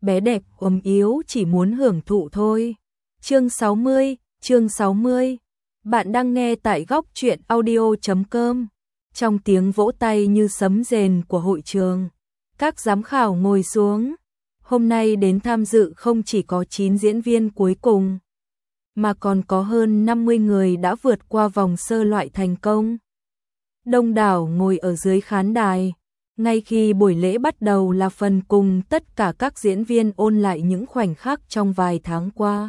bé đẹp ốm yếu chỉ muốn hưởng thụ thôi. Chương 60. Bạn đang nghe tại góc truyện audio.com. Trong tiếng vỗ tay như sấm rền của hội trường, các giám khảo ngồi xuống. Hôm nay đến tham dự không chỉ có 9 diễn viên cuối cùng, mà còn có hơn 50 người đã vượt qua vòng sơ loại thành công. Đông đảo ngồi ở dưới khán đài. Ngay khi buổi lễ bắt đầu là phần cùng tất cả các diễn viên ôn lại những khoảnh khắc trong vài tháng qua.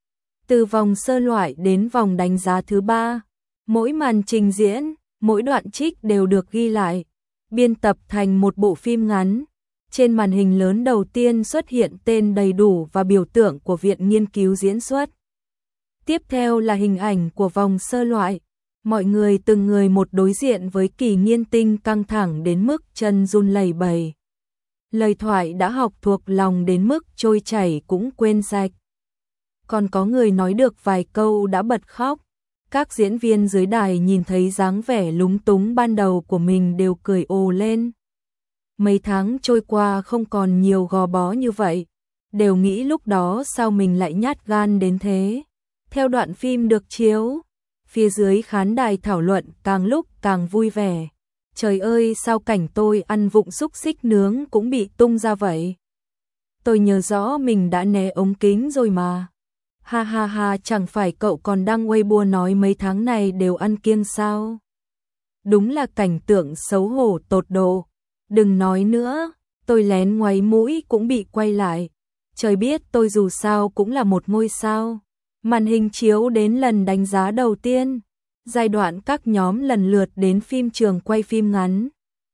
Từ vòng sơ loại đến vòng đánh giá thứ 3, mỗi màn trình diễn, mỗi đoạn trích đều được ghi lại, biên tập thành một bộ phim ngắn. Trên màn hình lớn đầu tiên xuất hiện tên đầy đủ và biểu tượng của Viện Nghiên cứu Diễn xuất. Tiếp theo là hình ảnh của vòng sơ loại. Mọi người từng người một đối diện với Kỳ Nghiên Tinh căng thẳng đến mức chân run lẩy bẩy. Lời thoại đã học thuộc lòng đến mức trôi chảy cũng quên sạch. Còn có người nói được vài câu đã bật khóc. Các diễn viên dưới đài nhìn thấy dáng vẻ lúng túng ban đầu của mình đều cười ồ lên. Mấy tháng trôi qua không còn nhiều gò bó như vậy, đều nghĩ lúc đó sao mình lại nhát gan đến thế. Theo đoạn phim được chiếu, phía dưới khán đài thảo luận càng lúc càng vui vẻ. Trời ơi, sao cảnh tôi ăn vụng xúc xích nướng cũng bị tung ra vậy? Tôi nhớ rõ mình đã né ống kính rồi mà. Ha ha ha, chẳng phải cậu còn đăng Weibo nói mấy tháng này đều ăn kiêng sao? Đúng là cảnh tượng xấu hổ tột độ. Đừng nói nữa, tôi lén ngoáy mũi cũng bị quay lại. Trời biết tôi dù sao cũng là một ngôi sao. Màn hình chiếu đến lần đánh giá đầu tiên. Giai đoạn các nhóm lần lượt đến phim trường quay phim ngắn.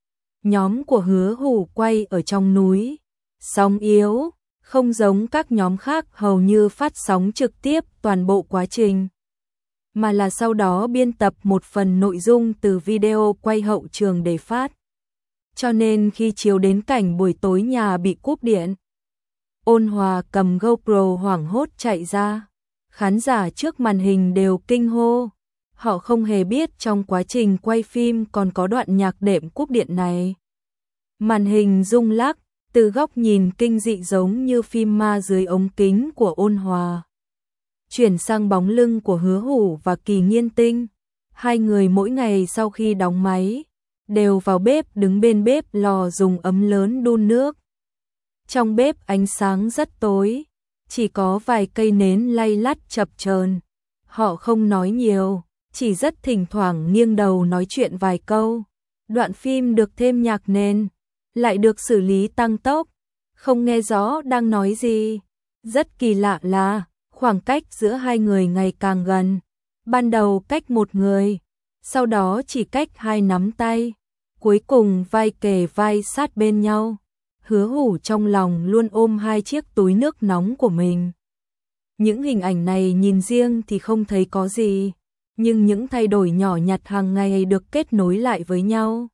Nhóm của Hứa Hủ quay ở trong núi. Sóng yếu, không giống các nhóm khác hầu như phát sóng trực tiếp toàn bộ quá trình, mà là sau đó biên tập một phần nội dung từ video quay hậu trường để phát. Cho nên khi chiếu đến cảnh buổi tối nhà bị cúp điện, Ôn Hòa cầm GoPro hoảng hốt chạy ra. Khán giả trước màn hình đều kinh hô. Họ không hề biết trong quá trình quay phim còn có đoạn nhạc đệm cúp điện này. Màn hình rung lắc, từ góc nhìn kinh dị giống như phim ma dưới ống kính của Ôn Hòa. Chuyển sang bóng lưng của Hứa Hủ và Kỳ Nghiên Tinh. Hai người mỗi ngày sau khi đóng máy, đều vào bếp đứng bên bếp lò dùng ấm lớn đun nước. Trong bếp ánh sáng rất tối, chỉ có vài cây nến lay lắt chập chờn. Họ không nói nhiều, chỉ rất thỉnh thoảng nghiêng đầu nói chuyện vài câu. Đoạn phim được thêm nhạc nền, lại được xử lý tăng tốc, không nghe rõ đang nói gì. Rất kỳ lạ là khoảng cách giữa hai người ngày càng gần. Ban đầu cách một người, sau đó chỉ cách 2 nắm tay, cuối cùng vai kề vai sát bên nhau. Hứa Hủ trong lòng luôn ôm 2 chiếc túi nước nóng của mình. Những hình ảnh này nhìn riêng thì không thấy có gì, nhưng những thay đổi nhỏ nhặt hàng ngày được kết nối lại với nhau,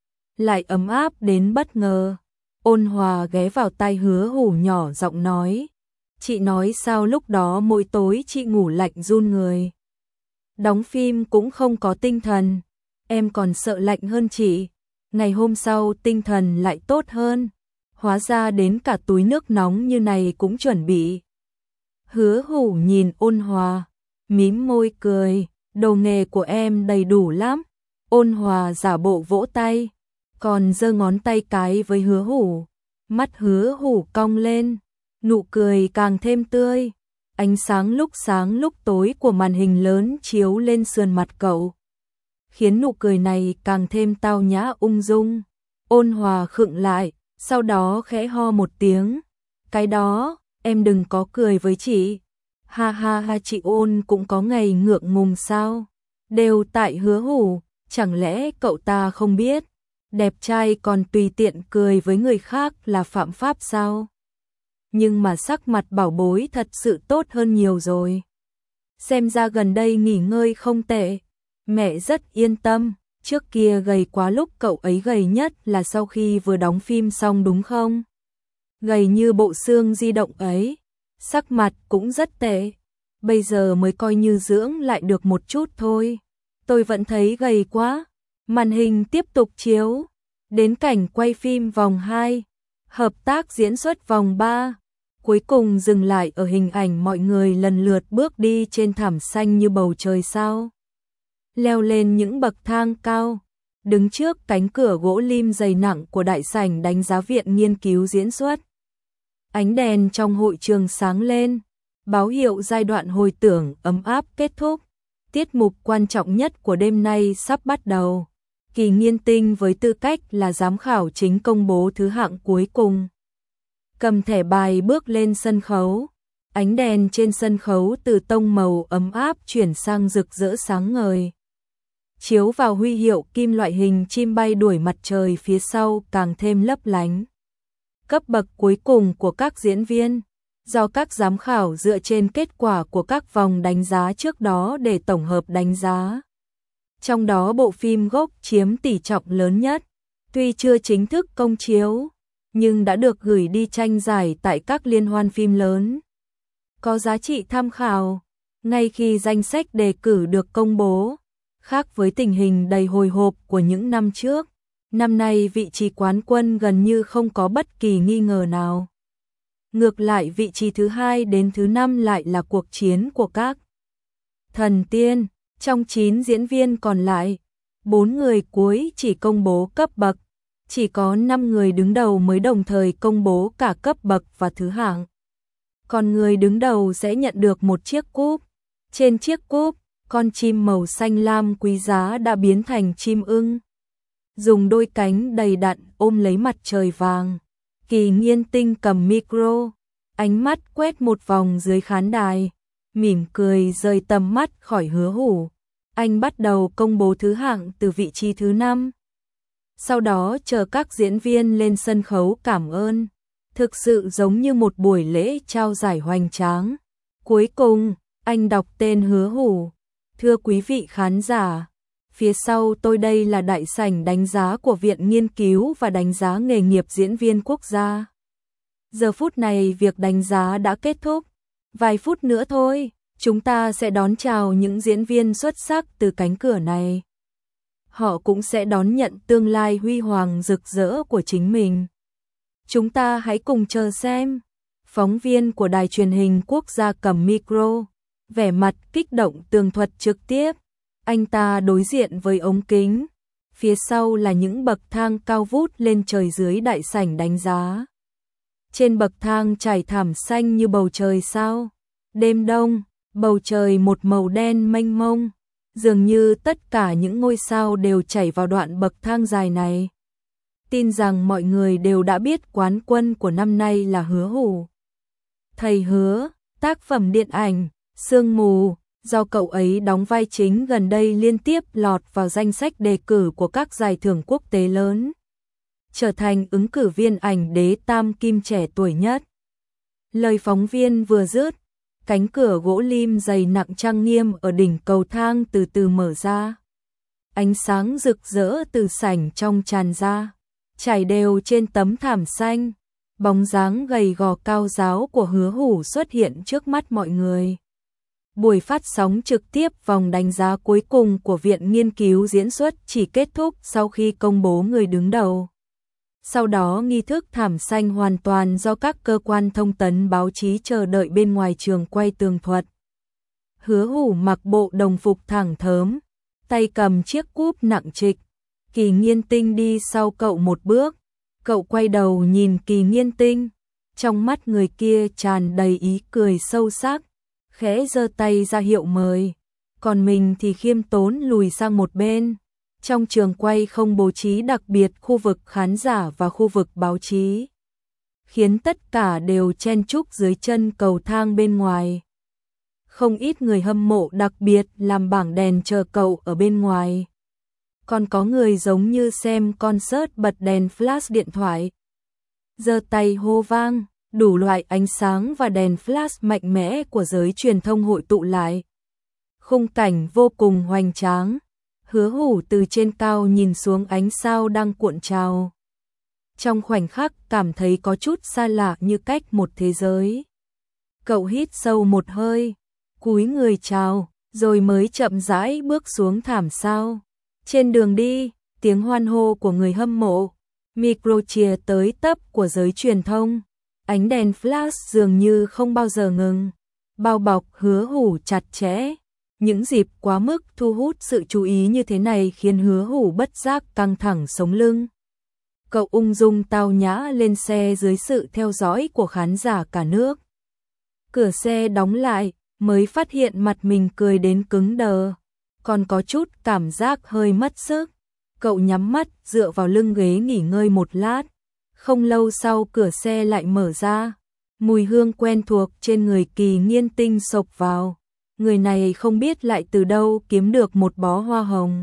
lại ấm áp đến bất ngờ. Ôn Hòa ghé vào tai Hứa Hủ nhỏ giọng nói. Chị nói sao lúc đó mỗi tối chị ngủ lạnh run người. Đóng phim cũng không có tinh thần, em còn sợ lạnh hơn chị. Ngày hôm sau tinh thần lại tốt hơn. Hóa ra đến cả túi nước nóng như này cũng chuẩn bị. Hứa Hủ nhìn Ôn Hòa, mím môi cười, đồ nghề của em đầy đủ lắm. Ôn Hòa giả bộ vỗ tay, còn giơ ngón tay cái với Hứa Hủ. Mắt Hứa Hủ cong lên, nụ cười càng thêm tươi. Ánh sáng lúc tối của màn hình lớn chiếu lên sườn mặt cậu, khiến nụ cười này càng thêm tao nhã ung dung. Ôn Hòa khựng lại, sau đó khẽ ho một tiếng. Cái đó, em đừng có cười với chị. Ha ha ha, chị Ôn cũng có ngày ngượng ngùng sao? Đều tại Hứa Hủ, chẳng lẽ cậu ta không biết? Đẹp trai còn tùy tiện cười với người khác là phạm pháp sao? Nhưng mà sắc mặt bảo bối thật sự tốt hơn nhiều rồi. Xem ra gần đây nghỉ ngơi không tệ. Mẹ rất yên tâm. Trước kia gầy quá, lúc cậu ấy gầy nhất là sau khi vừa đóng phim xong đúng không? Gầy như bộ xương di động ấy. Sắc mặt cũng rất tệ. Bây giờ mới coi như dưỡng lại được một chút thôi. Tôi vẫn thấy gầy quá. Màn hình tiếp tục chiếu. Đến cảnh quay phim vòng 2. Hợp tác diễn xuất vòng 3. cuối cùng dừng lại ở hình ảnh mọi người lần lượt bước đi trên thảm xanh như bầu trời sao. Leo lên những bậc thang cao, đứng trước cánh cửa gỗ lim dày nặng của đại sảnh đánh giá viện nghiên cứu diễn xuất. Ánh đèn trong hội trường sáng lên, báo hiệu giai đoạn hồi tưởng ấm áp kết thúc. Tiết mục quan trọng nhất của đêm nay sắp bắt đầu. Kỳ Nghiên Tinh với tư cách là giám khảo chính công bố thứ hạng cuối cùng. Cầm thẻ bài bước lên sân khấu. Ánh đèn trên sân khấu từ tông màu ấm áp chuyển sang rực rỡ sáng ngời. Chiếu vào huy hiệu kim loại hình chim bay đuổi mặt trời phía sau càng thêm lấp lánh. Cấp bậc cuối cùng của các diễn viên, do các giám khảo dựa trên kết quả của các vòng đánh giá trước đó để tổng hợp đánh giá. Trong đó bộ phim gốc chiếm tỷ trọng lớn nhất, tuy chưa chính thức công chiếu, nhưng đã được gửi đi tranh giải tại các liên hoan phim lớn. Có giá trị tham khảo, ngay khi danh sách đề cử được công bố, khác với tình hình đầy hồi hộp của những năm trước, năm nay vị trí quán quân gần như không có bất kỳ nghi ngờ nào. Ngược lại vị trí thứ 2 đến thứ 5 lại là cuộc chiến của các thần tiên. Trong 9 diễn viên còn lại, 4 người cuối chỉ công bố cấp bậc, chỉ có 5 người đứng đầu mới đồng thời công bố cả cấp bậc và thứ hạng. Còn người đứng đầu sẽ nhận được một chiếc cúp. Trên chiếc cúp, con chim màu xanh lam quý giá đã biến thành chim ưng, dùng đôi cánh đầy đặn ôm lấy mặt trời vàng. Kỳ Nghiên Tinh cầm micro, ánh mắt quét một vòng dưới khán đài, mỉm cười rời tầm mắt khỏi Hứa Hủ. Anh bắt đầu công bố thứ hạng từ vị trí thứ 5. Sau đó chờ các diễn viên lên sân khấu cảm ơn. Thực sự giống như một buổi lễ trao giải hoành tráng. Cuối cùng, anh đọc tên Hứa Hủ. Thưa quý vị khán giả, phía sau tôi đây là đại sảnh đánh giá của Viện Nghiên cứu và đánh giá nghề nghiệp diễn viên quốc gia. Giờ phút này việc đánh giá đã kết thúc. Vài phút nữa thôi, chúng ta sẽ đón chào những diễn viên xuất sắc từ cánh cửa này. Họ cũng sẽ đón nhận tương lai huy hoàng rực rỡ của chính mình. Chúng ta hãy cùng chờ xem. Phóng viên của đài truyền hình quốc gia cầm micro, vẻ mặt kích động tường thuật trực tiếp. Anh ta đối diện với ống kính. Phía sau là những bậc thang cao vút lên trời dưới đại sảnh đánh giá. Trên bậc thang trải thảm xanh như bầu trời sao. Đêm đông, bầu trời một màu đen mênh mông. Dường như tất cả những ngôi sao đều chảy vào đoạn bậc thang dài này. Tin rằng mọi người đều đã biết quán quân của năm nay là Hứa Hủ. Thầy Hứa, tác phẩm điện ảnh Sương Mù, do cậu ấy đóng vai chính gần đây liên tiếp lọt vào danh sách đề cử của các giải thưởng quốc tế lớn, trở thành ứng cử viên ảnh đế tam kim trẻ tuổi nhất. Lời phóng viên vừa dứt, cánh cửa gỗ lim dày nặng trang nghiêm ở đỉnh cầu thang từ từ mở ra. Ánh sáng rực rỡ từ sảnh trong tràn ra, trải đều trên tấm thảm xanh. Bóng dáng gầy gò cao ráo của Hứa Hủ xuất hiện trước mắt mọi người. Buổi phát sóng trực tiếp vòng đánh giá cuối cùng của Viện Nghiên cứu diễn xuất chỉ kết thúc sau khi công bố người đứng đầu. Sau đó nghi thức thảm xanh hoàn toàn do các cơ quan thông tấn báo chí chờ đợi bên ngoài trường quay tường thuật. Hứa Hủ mặc bộ đồng phục thẳng thớm, tay cầm chiếc cúp nặng trịch. Kỳ Nghiên Tinh đi sau cậu một bước. Cậu quay đầu nhìn Kỳ Nghiên Tinh, trong mắt người kia tràn đầy ý cười sâu sắc, khẽ giơ tay ra hiệu mời, còn mình thì khiêm tốn lùi sang một bên. Trong trường quay không bố trí đặc biệt khu vực khán giả và khu vực báo chí, khiến tất cả đều chen chúc dưới chân cầu thang bên ngoài. Không ít người hâm mộ đặc biệt làm bảng đèn chờ cậu ở bên ngoài. Còn có người giống như xem concert bật đèn flash điện thoại, giơ tay hô vang, đủ loại ánh sáng và đèn flash mạnh mẽ của giới truyền thông hội tụ lại. Khung cảnh vô cùng hoành tráng. Hứa Hủ từ trên cao nhìn xuống ánh sao đang cuộn trào. Trong khoảnh khắc cảm thấy có chút xa lạ như cách một thế giới. Cậu hít sâu một hơi, cúi người chào, rồi mới chậm rãi bước xuống thảm sao. Trên đường đi, tiếng hoan hô của người hâm mộ, micro chìa tới tấp của giới truyền thông, Ánh đèn flash dường như không bao giờ ngừng, bao bọc Hứa Hủ chặt chẽ. Những dịp quá mức thu hút sự chú ý như thế này khiến Hứa Hủ bất giác căng thẳng sống lưng. Cậu ung dung tao nhã lên xe dưới sự theo dõi của khán giả cả nước. Cửa xe đóng lại, mới phát hiện mặt mình cười đến cứng đờ, còn có chút cảm giác hơi mất sức. Cậu nhắm mắt dựa vào lưng ghế nghỉ ngơi một lát. Không lâu sau cửa xe lại mở ra, mùi hương quen thuộc trên người Kỳ Nghiên Tinh xộc vào. Người này không biết lại từ đâu kiếm được một bó hoa hồng.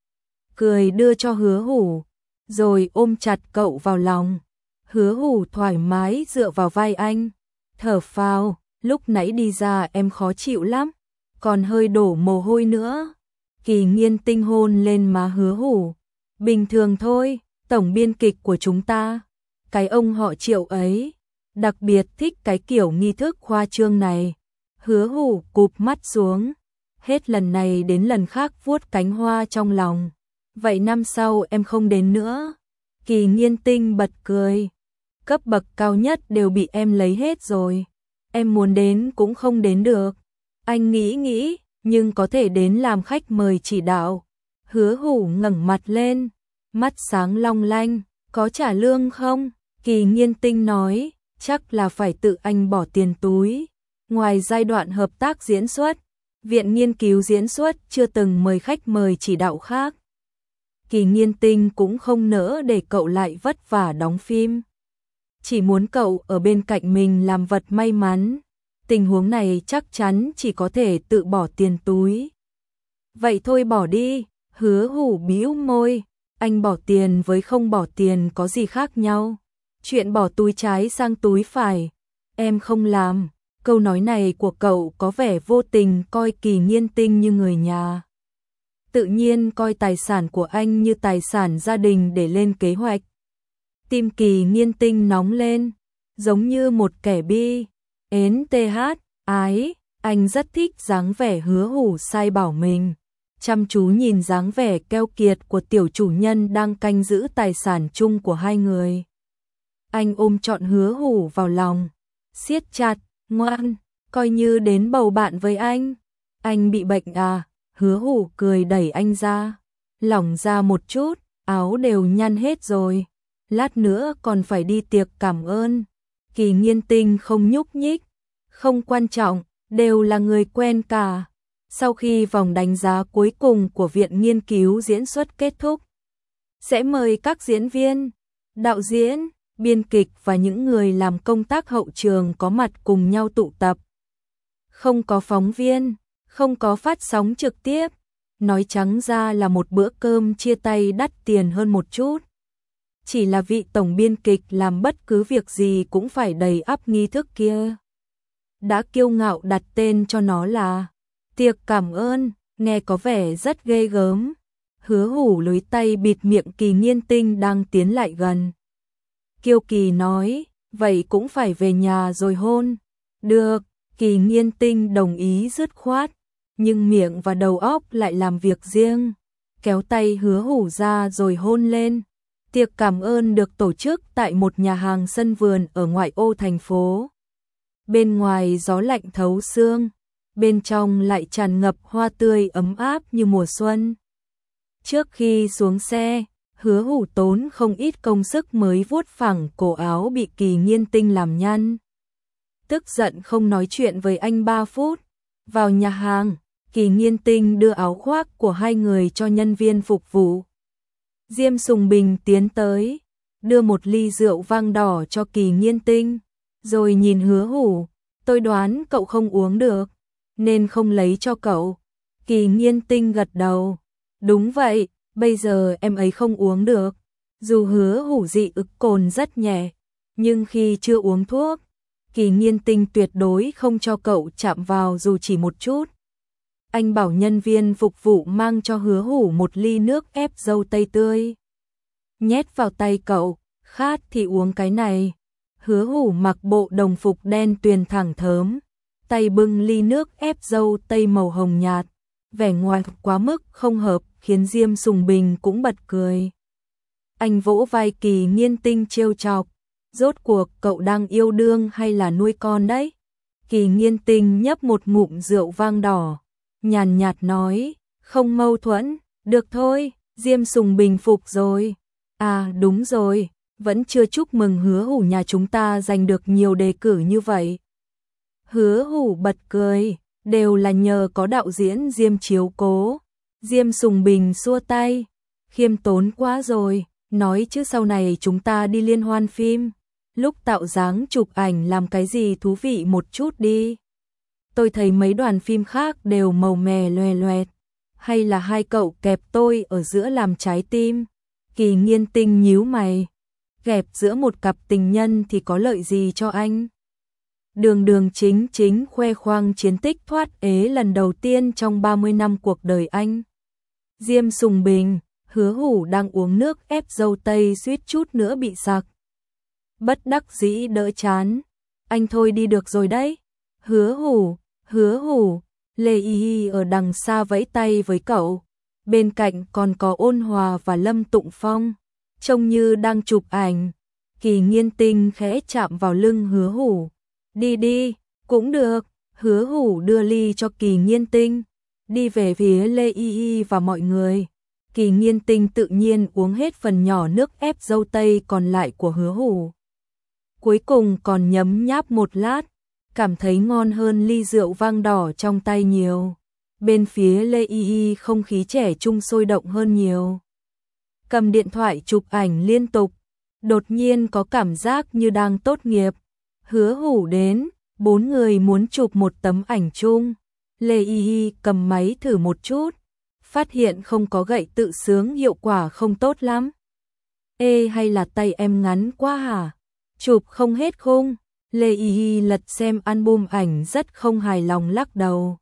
Cười đưa cho Hứa Hủ, rồi ôm chặt cậu vào lòng. Hứa Hủ thoải mái dựa vào vai anh, thở phào, lúc nãy đi ra em khó chịu lắm, còn hơi đổ mồ hôi nữa. Kỳ Nghiên Tinh hôn lên má Hứa Hủ. Bình thường thôi, tổng biên kịch của chúng ta, cái ông họ Triệu ấy, đặc biệt thích cái kiểu nghi thức khoa trương này. Hứa Hủ cụp mắt xuống, hết lần này đến lần khác vuốt cánh hoa trong lòng. Vậy năm sau em không đến nữa. Kỳ Nghiên Tinh bật cười. Cấp bậc cao nhất đều bị em lấy hết rồi. Em muốn đến cũng không đến được. Anh nghĩ, nhưng có thể đến làm khách mời chỉ đạo. Hứa Hủ ngẩng mặt lên, mắt sáng long lanh. Có trả lương không? Kỳ Nghiên Tinh nói, chắc là phải tự anh bỏ tiền túi. Ngoài giai đoạn hợp tác diễn xuất, Viện Nghiên cứu Diễn xuất chưa từng mời khách mời chỉ đạo khác. Kỳ Nghiên Tinh cũng không nỡ để cậu lại vất vả đóng phim. Chỉ muốn cậu ở bên cạnh mình làm vật may mắn. Tình huống này chắc chắn chỉ có thể tự bỏ tiền túi. Vậy thôi bỏ đi. Hứa Hủ bĩu môi. Anh bỏ tiền với không bỏ tiền có gì khác nhau. Chuyện bỏ túi trái sang túi phải, em không làm. Câu nói này của cậu có vẻ vô tình coi Kỳ Nghiên Tinh như người nhà. Tự nhiên coi tài sản của anh như tài sản gia đình để lên kế hoạch. Tim Kỳ Nghiên Tinh nóng lên, giống như một kẻ bi. Ái, anh rất thích dáng vẻ Hứa Hủ sai bảo mình. Chăm chú nhìn dáng vẻ keo kiệt của tiểu chủ nhân đang canh giữ tài sản chung của hai người. Anh ôm trọn Hứa Hủ vào lòng, siết chặt, ngoan, coi như đến bầu bạn với anh. Anh bị bệnh à? Hứa Hủ cười đẩy anh ra. Lỏng ra một chút, áo đều nhăn hết rồi. Lát nữa còn phải đi tiệc cảm ơn. Kỳ Nghiên Tinh không nhúc nhích. Không quan trọng, đều là người quen cả. Sau khi vòng đánh giá cuối cùng của Viện Nghiên cứu Diễn xuất kết thúc, sẽ mời các diễn viên, đạo diễn, biên kịch và những người làm công tác hậu trường có mặt cùng nhau tụ tập. Không có phóng viên, không có phát sóng trực tiếp, nói trắng ra là một bữa cơm chia tay đắt tiền hơn một chút. Chỉ là vị tổng biên kịch làm bất cứ việc gì cũng phải đầy ắp nghi thức kia. Đã kiêu ngạo đặt tên cho nó là tiệc cảm ơn, nghe có vẻ rất ghê gớm. Hứa Hủ lưới tay bịt miệng Kỳ Nghiên Tinh đang tiến lại gần. Kiêu Kỳ nói, vậy cũng phải về nhà rồi hôn. Được, Kỳ Nghiên Tinh đồng ý dứt khoát, nhưng miệng và đầu óc lại làm việc riêng. Kéo tay Hứa Hủ ra rồi hôn lên. Tiệc cảm ơn được tổ chức tại một nhà hàng sân vườn ở ngoại ô thành phố. Bên ngoài gió lạnh thấu xương, bên trong lại tràn ngập hoa tươi ấm áp như mùa xuân. Trước khi xuống xe, Hứa Hủ tốn không ít công sức mới vuốt phẳng cổ áo bị Kỳ Nghiên Tinh làm nhăn. Tức giận không nói chuyện với anh 3 phút. Vào nhà hàng, Kỳ Nghiên Tinh đưa áo khoác của hai người cho nhân viên phục vụ. Diêm Sùng Bình tiến tới, đưa một ly rượu vang đỏ cho Kỳ Nghiên Tinh, rồi nhìn Hứa Hủ, tôi đoán cậu không uống được, nên không lấy cho cậu. Kỳ Nghiên Tinh gật đầu, đúng vậy, bây giờ em ấy không uống được. Dù Hứa Hủ dị ứng cồn rất nhẹ, nhưng khi chưa uống thuốc, Kỳ Nghiên Tinh tuyệt đối không cho cậu chạm vào dù chỉ một chút. Anh bảo nhân viên phục vụ mang cho Hứa Hủ một ly nước ép dâu tây tươi. Nhét vào tay cậu, khát thì uống cái này. Hứa Hủ mặc bộ đồng phục đen tuyền thẳng thớm, tay bưng ly nước ép dâu tây màu hồng nhạt. Vẻ ngoài quá mức không hợp khiến Diêm Sùng Bình cũng bật cười. Anh vỗ vai Kỳ Nghiên Tinh trêu chọc, Rốt cuộc cậu đang yêu đương hay là nuôi con đấy? Kỳ Nghiên Tinh nhấp một ngụm rượu vang đỏ, nhàn nhạt nói, không mâu thuẫn, được thôi, Diêm Sùng bình phục rồi. À đúng rồi, vẫn chưa chúc mừng Hứa Hủ nhà chúng ta giành được nhiều đề cử như vậy. Hứa Hủ bật cười, đều là nhờ có đạo diễn Diêm chiếu cố. Diêm Sùng Bình xua tay, khiêm tốn quá rồi, nói chứ sau này chúng ta đi liên hoan phim, lúc tạo dáng chụp ảnh làm cái gì thú vị một chút đi. Tôi thấy mấy đoàn phim khác đều màu mè loè loẹt, hay là hai cậu kẹp tôi ở giữa làm trái tim. Kỳ Nghiên Tinh nhíu mày, kẹp giữa một cặp tình nhân thì có lợi gì cho anh? Đường Đường chính chính khoe khoang chiến tích thoát ế lần đầu tiên trong 30 năm cuộc đời anh. Diêm Sùng Bình, Hứa Hủ đang uống nước ép dâu tây suýt chút nữa bị sặc. Bất đắc dĩ đỡ chán, anh thôi đi được rồi đấy. Hứa Hủ, Lê Y Y ở đằng xa vẫy tay với cậu. Bên cạnh còn có Ôn Hòa và Lâm Tụng Phong, trông như đang chụp ảnh. Kỳ Nghiên Tinh khẽ chạm vào lưng Hứa Hủ. Đi đi, cũng được. Hứa Hủ đưa ly cho Kỳ Nghiên Tinh, đi về phía Lê Y Y và mọi người. Kỳ Nghiên Tinh tự nhiên uống hết phần nhỏ nước ép dâu tây còn lại của Hứa Hủ. Cuối cùng còn nhấm nháp một lát, cảm thấy ngon hơn ly rượu vang đỏ trong tay nhiều. Bên phía Lê Y Y không khí trẻ trung sôi động hơn nhiều. Cầm điện thoại chụp ảnh liên tục, đột nhiên có cảm giác như đang tốt nghiệp. Hứa Hủ đến, 4 người muốn chụp một tấm ảnh chung. Lê Y Y cầm máy thử một chút, phát hiện không có gậy tự sướng hiệu quả không tốt lắm. Ê, hay là tay em ngắn quá hả? Chụp không hết khung. Lê Y Y lật xem album ảnh rất không hài lòng lắc đầu.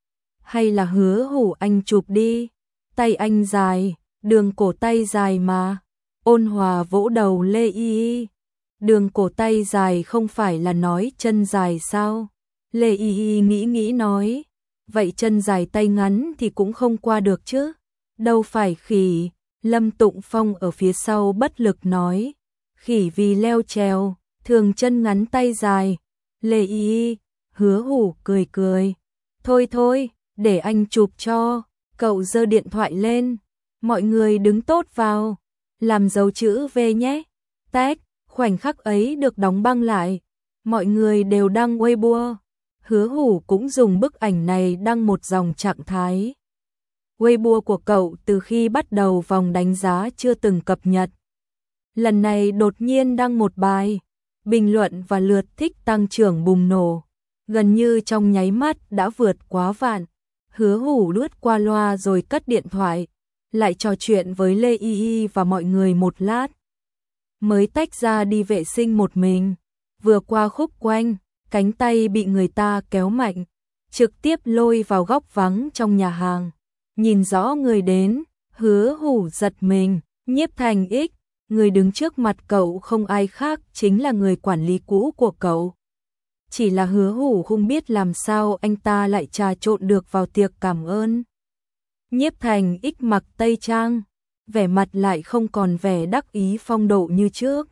Hay là Hứa Hủ anh chụp đi, tay anh dài, đường cổ tay dài mà. Ôn Hòa vỗ đầu Lê Y Y. Đường cổ tay dài không phải là nói chân dài sao? Lê Y Y nghĩ nói, vậy chân dài tay ngắn thì cũng không qua được chứ. Đâu phải khỉ. Lâm Tụng Phong ở phía sau bất lực nói, khỉ vì leo trèo, thường chân ngắn tay dài. Lê Y Y, Hứa Hủ cười cười, thôi, để anh chụp cho. Cậu giơ điện thoại lên, mọi người đứng tốt vào, làm dấu chữ V nhé. Tag, khoảnh khắc ấy được đóng băng lại, mọi người đều đăng Weibo. Hứa Hủ cũng dùng bức ảnh này đăng một dòng trạng thái. Weibo của cậu từ khi bắt đầu vòng đánh giá chưa từng cập nhật. Lần này đột nhiên đăng một bài, bình luận và lượt thích tăng trưởng bùng nổ, gần như trong nháy mắt đã vượt quá vạn. Hứa Hủ lướt qua loa rồi cất điện thoại, lại trò chuyện với Lê Y Y và mọi người một lát. Mới tách ra đi vệ sinh một mình, vừa qua khúc quanh, cánh tay bị người ta kéo mạnh, trực tiếp lôi vào góc vắng trong nhà hàng. Nhìn rõ người đến, Hứa Hủ giật mình, Nhiếp Thành X, người đứng trước mặt cậu không ai khác chính là người quản lý cũ của cậu. Chỉ là Hứa Hủ không biết làm sao anh ta lại trà trộn được vào tiệc cảm ơn. Nhiếp Thành X mặc tây trang, vẻ mặt lại không còn vẻ đắc ý phong độ như trước.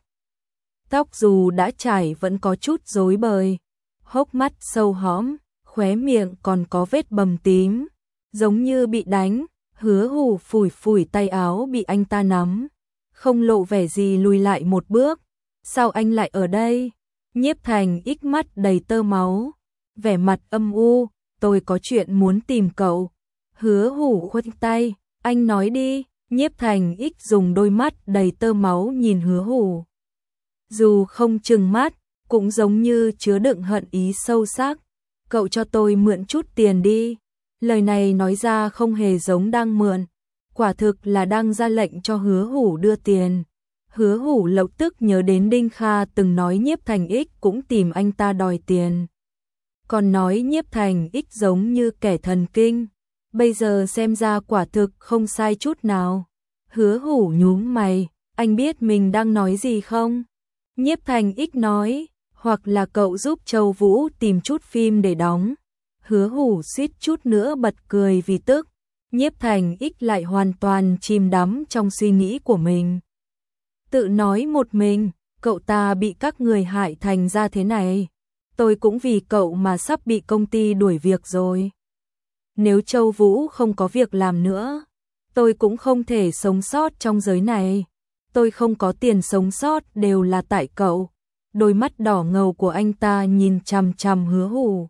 Tóc dù đã trải vẫn có chút rối bời, hốc mắt sâu hõm, khóe miệng còn có vết bầm tím, giống như bị đánh. Hứa Hủ phủi tay áo bị anh ta nắm, không lộ vẻ gì lùi lại một bước. Sao anh lại ở đây? Nhiếp Thành X mắt đầy tơ máu, vẻ mặt âm u, tôi có chuyện muốn tìm cậu. Hứa Hủ khoanh tay, anh nói đi. Nhiếp Thành X dùng đôi mắt đầy tơ máu nhìn Hứa Hủ. Dù không trừng mắt, cũng giống như chứa đựng hận ý sâu sắc. Cậu cho tôi mượn chút tiền đi. Lời này nói ra không hề giống đang mượn, quả thực là đang ra lệnh cho Hứa Hủ đưa tiền. Hứa Hủ lập tức nhớ đến Đinh Kha từng nói Nhiếp Thành X cũng tìm anh ta đòi tiền. Còn nói Nhiếp Thành X giống như kẻ thần kinh. Bây giờ xem ra quả thực không sai chút nào. Hứa Hủ nhún mày, anh biết mình đang nói gì không? Nhiếp Thành X nói, hoặc là cậu giúp Châu Vũ tìm chút phim để đóng. Hứa Hủ suýt chút nữa bật cười vì tức. Nhiếp Thành X lại hoàn toàn chìm đắm trong suy nghĩ của mình. Tự nói một mình, cậu ta bị các người hại thành ra thế này. Tôi cũng vì cậu mà sắp bị công ty đuổi việc rồi. Nếu Châu Vũ không có việc làm nữa, tôi cũng không thể sống sót trong giới này. Tôi không có tiền sống sót đều là tại cậu. Đôi mắt đỏ ngầu của anh ta nhìn chằm chằm Hứa Hủ.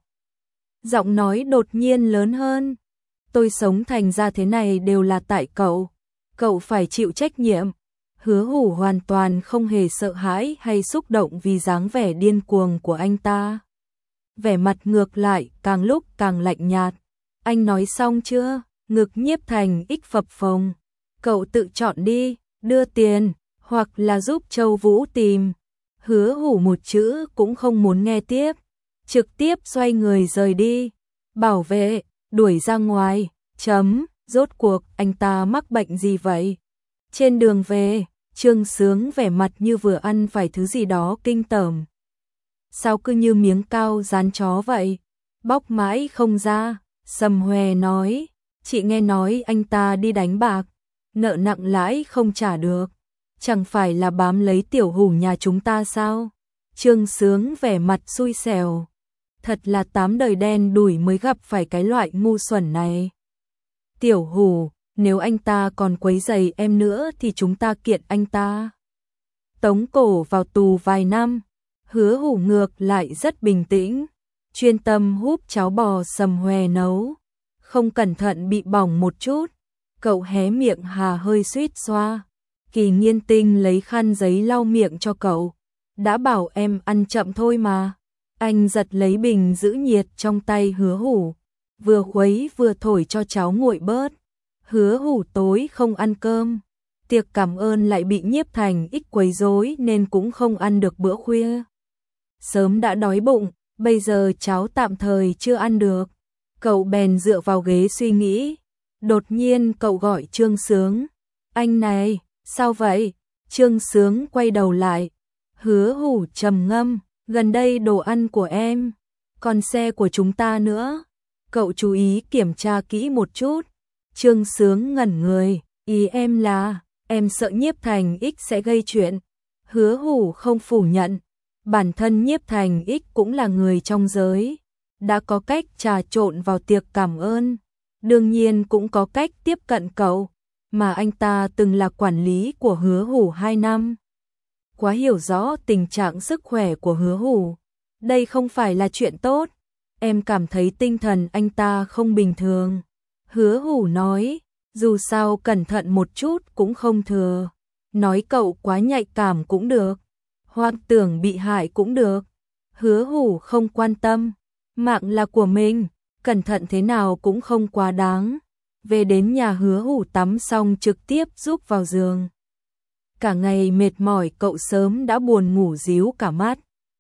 Giọng nói đột nhiên lớn hơn. Tôi sống thành ra thế này đều là tại cậu. Cậu phải chịu trách nhiệm. Hứa Hủ hoàn toàn không hề sợ hãi hay xúc động vì dáng vẻ điên cuồng của anh ta. Vẻ mặt ngược lại càng lúc càng lạnh nhạt. Anh nói xong chưa? Ngực Nhiếp Thành Ích phập phồng. Cậu tự chọn đi, đưa tiền, hoặc là giúp Châu Vũ tìm. Hứa Hủ một chữ cũng không muốn nghe tiếp. Trực tiếp xoay người rời đi. Bảo vệ, đuổi ra ngoài, chấm, rốt cuộc anh ta mắc bệnh gì vậy? Trên đường về, Trương Sướng vẻ mặt như vừa ăn phải thứ gì đó kinh tởm. Sao cứ như miếng cao dán chó vậy? Bóc mãi không ra. Sầm Hòe nói, chị nghe nói anh ta đi đánh bạc, nợ nặng lãi không trả được. Chẳng phải là bám lấy Tiểu Hủ nhà chúng ta sao? Trương Sướng vẻ mặt xui xẻo. Thật là 8 đời đen đủi mới gặp phải cái loại ngu xuẩn này. Tiểu Hủ, nếu anh ta còn quấy rầy em nữa thì chúng ta kiện anh ta. Tống cổ vào tù vài năm. Hứa Hủ ngược lại rất bình tĩnh, chuyên tâm húp cháo bò Sầm Hòe nấu. Không cẩn thận bị bỏng một chút. Cậu hé miệng hà hơi suýt xoa. Kỳ Nghiên Tinh lấy khăn giấy lau miệng cho cậu. Đã bảo em ăn chậm thôi mà. Anh giật lấy bình giữ nhiệt trong tay Hứa Hủ, vừa khuấy vừa thổi cho cháu nguội bớt. Hứa Hủ tối không ăn cơm. Tiệc cảm ơn lại bị Nhiếp Thành Ích quấy rối nên cũng không ăn được bữa khuya. Sớm đã đói bụng, bây giờ cháu tạm thời chưa ăn được. Cậu bèn dựa vào ghế suy nghĩ. Đột nhiên cậu gọi Trương Sướng. Anh này, sao vậy? Trương Sướng quay đầu lại. Hứa Hủ trầm ngâm. Gần đây đồ ăn của em, còn xe của chúng ta nữa. Cậu chú ý kiểm tra kỹ một chút. Trương Sướng ngẩn người. Ý em là, em sợ Nhiếp Thành Ích sẽ gây chuyện. Hứa Hủ không phủ nhận. Bản thân Nhiếp Thành Ích cũng là người trong giới, đã có cách trà trộn vào tiệc cảm ơn. Đương nhiên cũng có cách tiếp cận cậu, mà anh ta từng là quản lý của Hứa Hủ 2 năm. Quá hiểu rõ tình trạng sức khỏe của Hứa Hủ. Đây không phải là chuyện tốt. Em cảm thấy tinh thần anh ta không bình thường. Hứa Hủ nói, dù sao cẩn thận một chút cũng không thừa. Nói cậu quá nhạy cảm cũng được, hoặc tưởng bị hại cũng được. Hứa Hủ không quan tâm. Mạng là của mình, cẩn thận thế nào cũng không quá đáng. Về đến nhà Hứa Hủ tắm xong trực tiếp rúc vào giường. Cả ngày mệt mỏi cậu sớm đã buồn ngủ ríu cả mắt.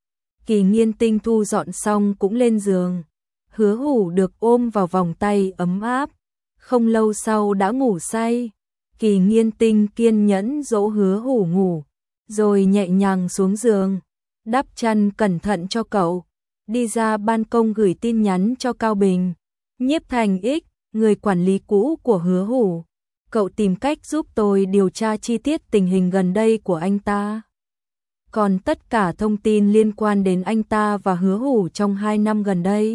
Kỳ Nghiên Tinh thu dọn xong cũng lên giường. Hứa Hủ được ôm vào vòng tay ấm áp. Không lâu sau đã ngủ say. Kỳ Nghiên Tinh kiên nhẫn dỗ Hứa Hủ ngủ, rồi nhẹ nhàng xuống giường, đắp chăn cẩn thận cho cậu. Đi ra ban công gửi tin nhắn cho Cao Bình. Nhiếp Thành Ích, người quản lý cũ của Hứa Hủ. Cậu tìm cách giúp tôi điều tra chi tiết tình hình gần đây của anh ta. Còn tất cả thông tin liên quan đến anh ta và Hứa Hủ trong 2 năm gần đây.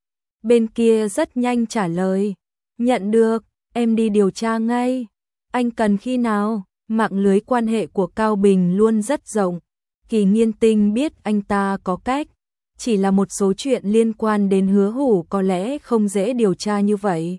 Bên kia rất nhanh trả lời. Nhận được, em đi điều tra ngay. Anh cần khi nào? Mạng lưới quan hệ của Cao Bình luôn rất rộng. Kỳ Nghiên Tinh biết anh ta có cách. Chỉ là một số chuyện liên quan đến Hứa Hủ có lẽ không dễ điều tra như vậy.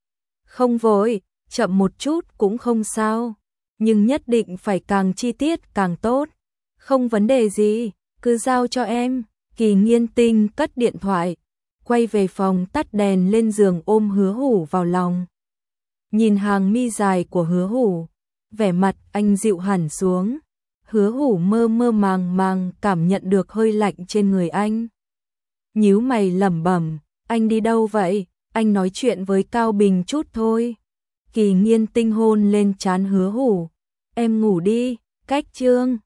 Không vội, chậm một chút cũng không sao. Nhưng nhất định phải càng chi tiết càng tốt. Không vấn đề gì, cứ giao cho em. Kỳ Nghiên Tinh cất điện thoại, quay về phòng tắt đèn lên giường ôm Hứa Hủ vào lòng. Nhìn hàng mi dài của Hứa Hủ, vẻ mặt anh dịu hẳn xuống. Hứa Hủ mơ mơ màng màng cảm nhận được hơi lạnh trên người anh. Nhíu mày lẩm bẩm, anh đi đâu vậy? Anh nói chuyện với Cao Bình chút thôi. Kỳ Nghiên Tinh hôn lên trán Hứa Hủ. Em ngủ đi, cách chương.